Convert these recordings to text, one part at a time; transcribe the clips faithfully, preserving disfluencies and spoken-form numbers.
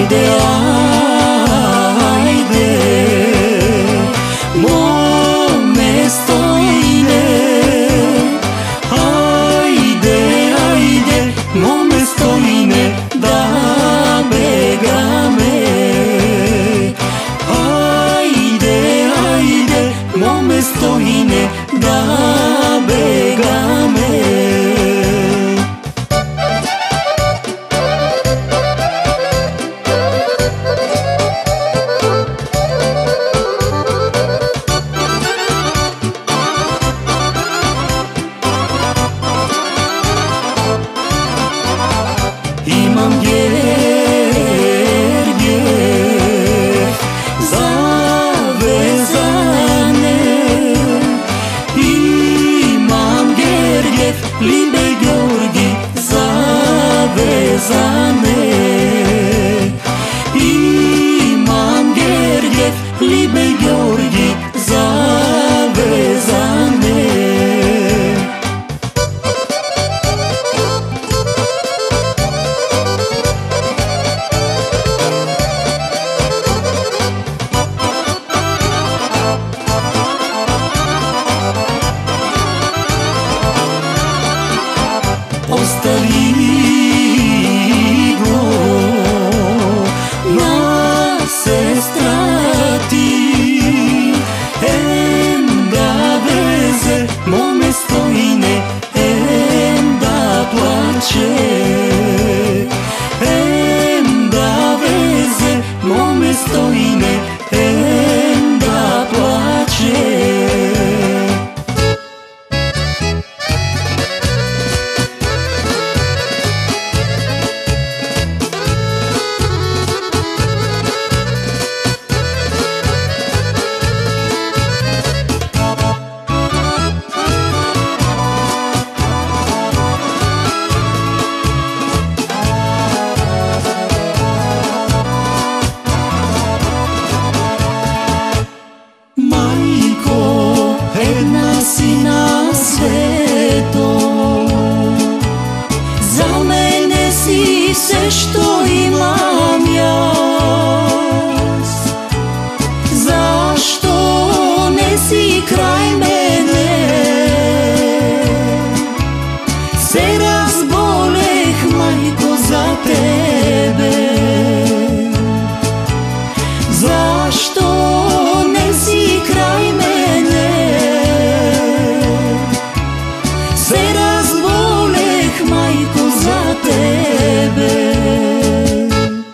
ajde, ajde, mome stojine. Ajde, ajde, mome stojine, da begame. Ajde, ajde, mome stojine, da begame. Imam Gergiev zavezane, imam Gergiev, libe Georgi zavezane. Imam Gergiev, libe Georgi zavezane. Ostavi go na sestrati, em da veze mome stojine, em da plače. Em da veze mome stojine, em da plače. Si na svetom, za mene si sve što imam jas. Zašto ne si kraj mene? Se razboleh, majko, za tebe. Zašto ne si kraj mene? Majko, za tebe.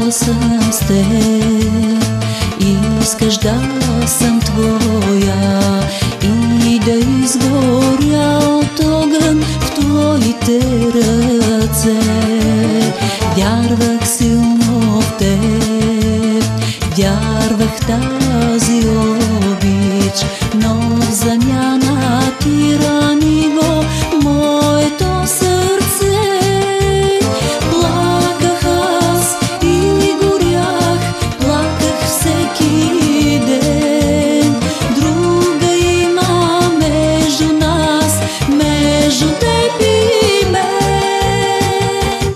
съм с теб, искаш да съм твоя и да изгоря от огън в твоите ръце. Вярвах силно в теб, вярвах тази обич, но в замяна ти рани го моето сърце. Плаках аз и горях, плаках всеки ден. Друга има между нас, между теб и мен.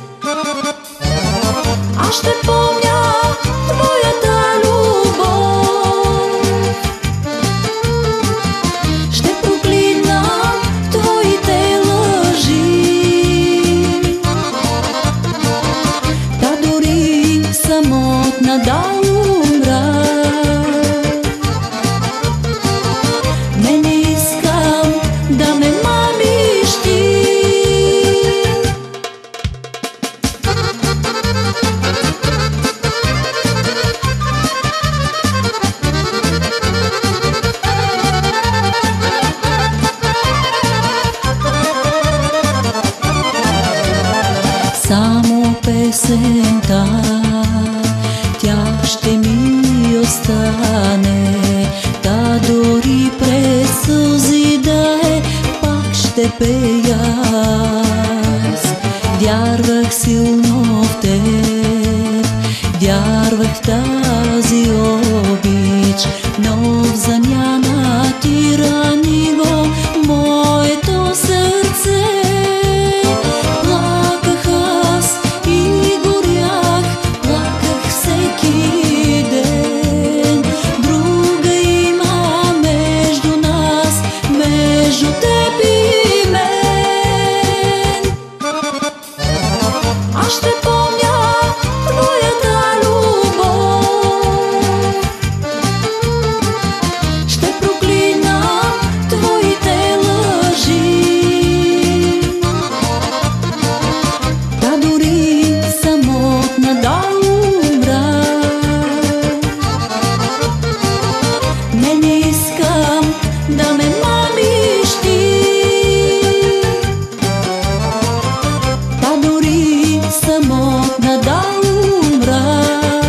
Аз ще помня твоята любов, ще проклина твоите лъжи. Да дори самотна да умра, не, не искам да ме мамиш ти. Само песента, тя ще ми остане, да дори през сълзи да е, пак ще пея аз. Вярвах силно в теб, вярвах в тази обич, но в замяна ти рани го моето сърце. Плаках аз и горях, плаках всеки ден. Друга има между нас, между теб и мен. Аз ще помня твоята любов, ще проклина твоите лъжи. Да дори самотна да умра, не, не искам да ме мамиш ти. Да дори самотна да умра,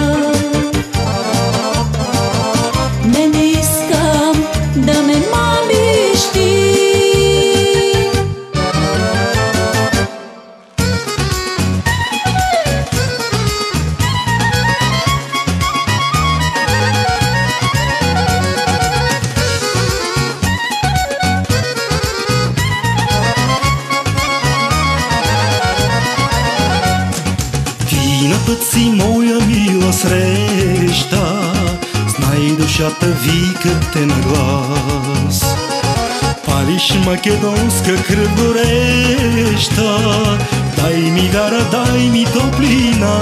не, не искам да ме мамиш ти. Ти на път си, моя мила среща, знай душата вика те на глас. Палиш македонска кръв гореща, дай ми вяра, дай ми топлина.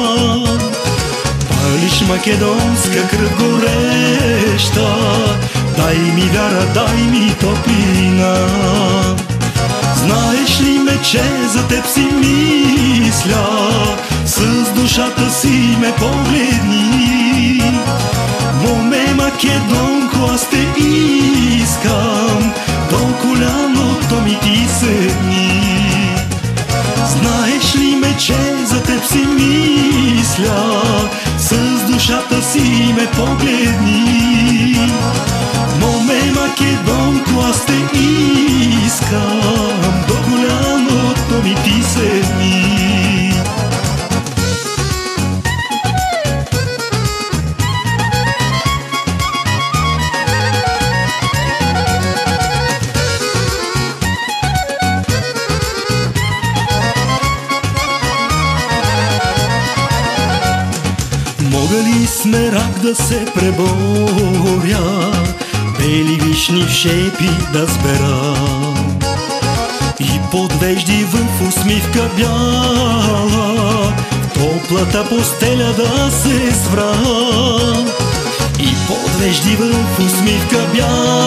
Палиш македонска кръв гореща, дай ми вяра, дай ми топлина. Знаеш ли ме, че за теб си мисля, с душата си ме погледни. Моме македонко, аз те искам, до коляното ми ти седни. Знаеш ли ме, че за теб си мисля, с душата си ме погледни. Моме македонко, аз те искам, до коляното ми ти седни. Мога ли смерак да се преборя, бели вишни в шепи да сбера, и подвежди в усмивка бяла, в топлата постеля да се свра. И подвежди в усмивка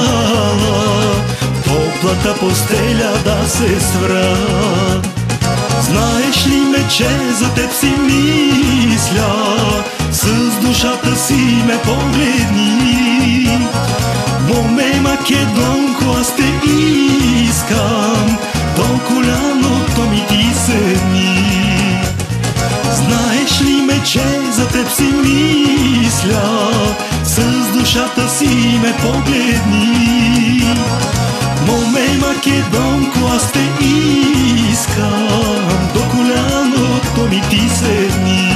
бяла, в топлата постеля да се свра. Знаеш ли ме, че за теб си мисля, с душата си ме погледни. Моме Македонко, аз те искам, до коляното ми ти седни. Знаеш ли ме, че за теб си мисля, с душата си ме погледни. Моме Македонко, аз те искам, до коляното ми ти седни.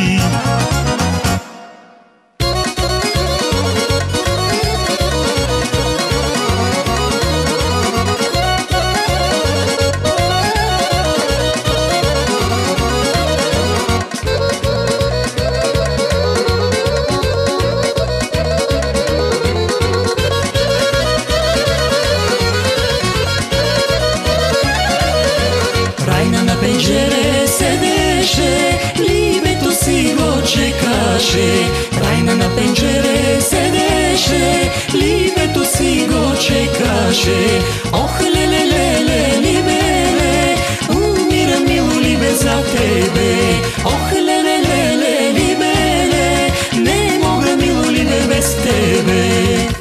Райна на пенџере седеше, либето си го чекаше. Райна на пенџере седеше, либето си го чекаше. Ох, леле, леле, либеле, умира мило либе за тебе. Ох, леле, леле, либеле, не мога мило либе без тебе.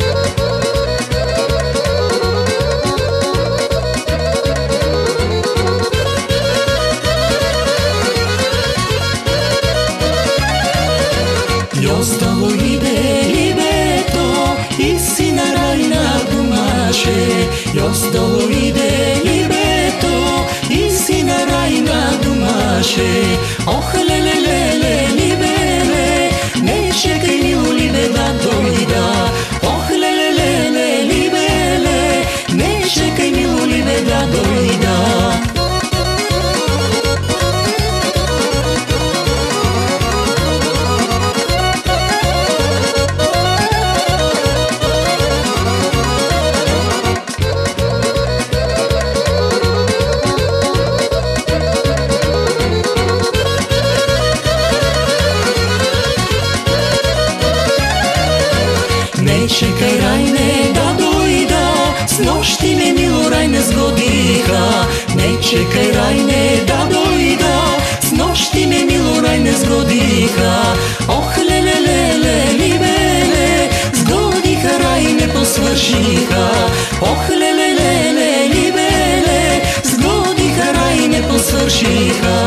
И остало иде либето, и си на Райна думаше. И остало иде либето, и си на Райна думаше. Ох, леле, леле, либеле, не чекай мило либе да дойда. Ох, леле, леле, либеле, не чекай мило либе да дойда. Не чекай, Райне, да дойда, с нощи ме мило Райне сгодиха. Не чекай, Райне, да дойда, с нощи ме мило Райне сгодиха. Ох, леле, леле, либеле, сгодиха, Райне посвършиха. Ох, леле, леле, либеле, сгодиха, Райне посвършиха.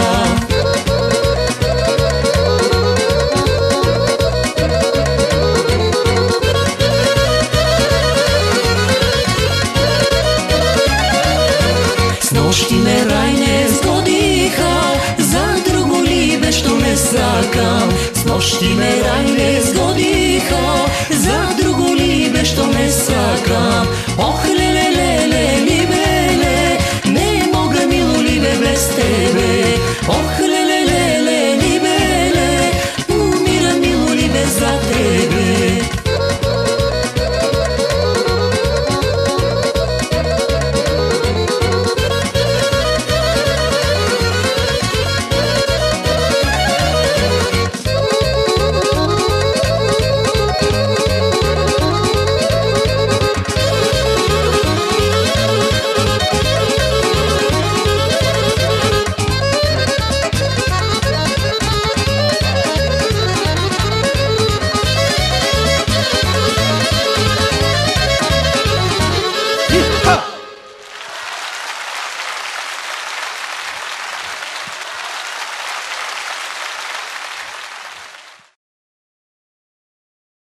С нощи ме, Райне, сгодиха, за друго либе, що не сакам. С нощи ме, Райне, сгодиха, за друго либе, що не сакам. Ох,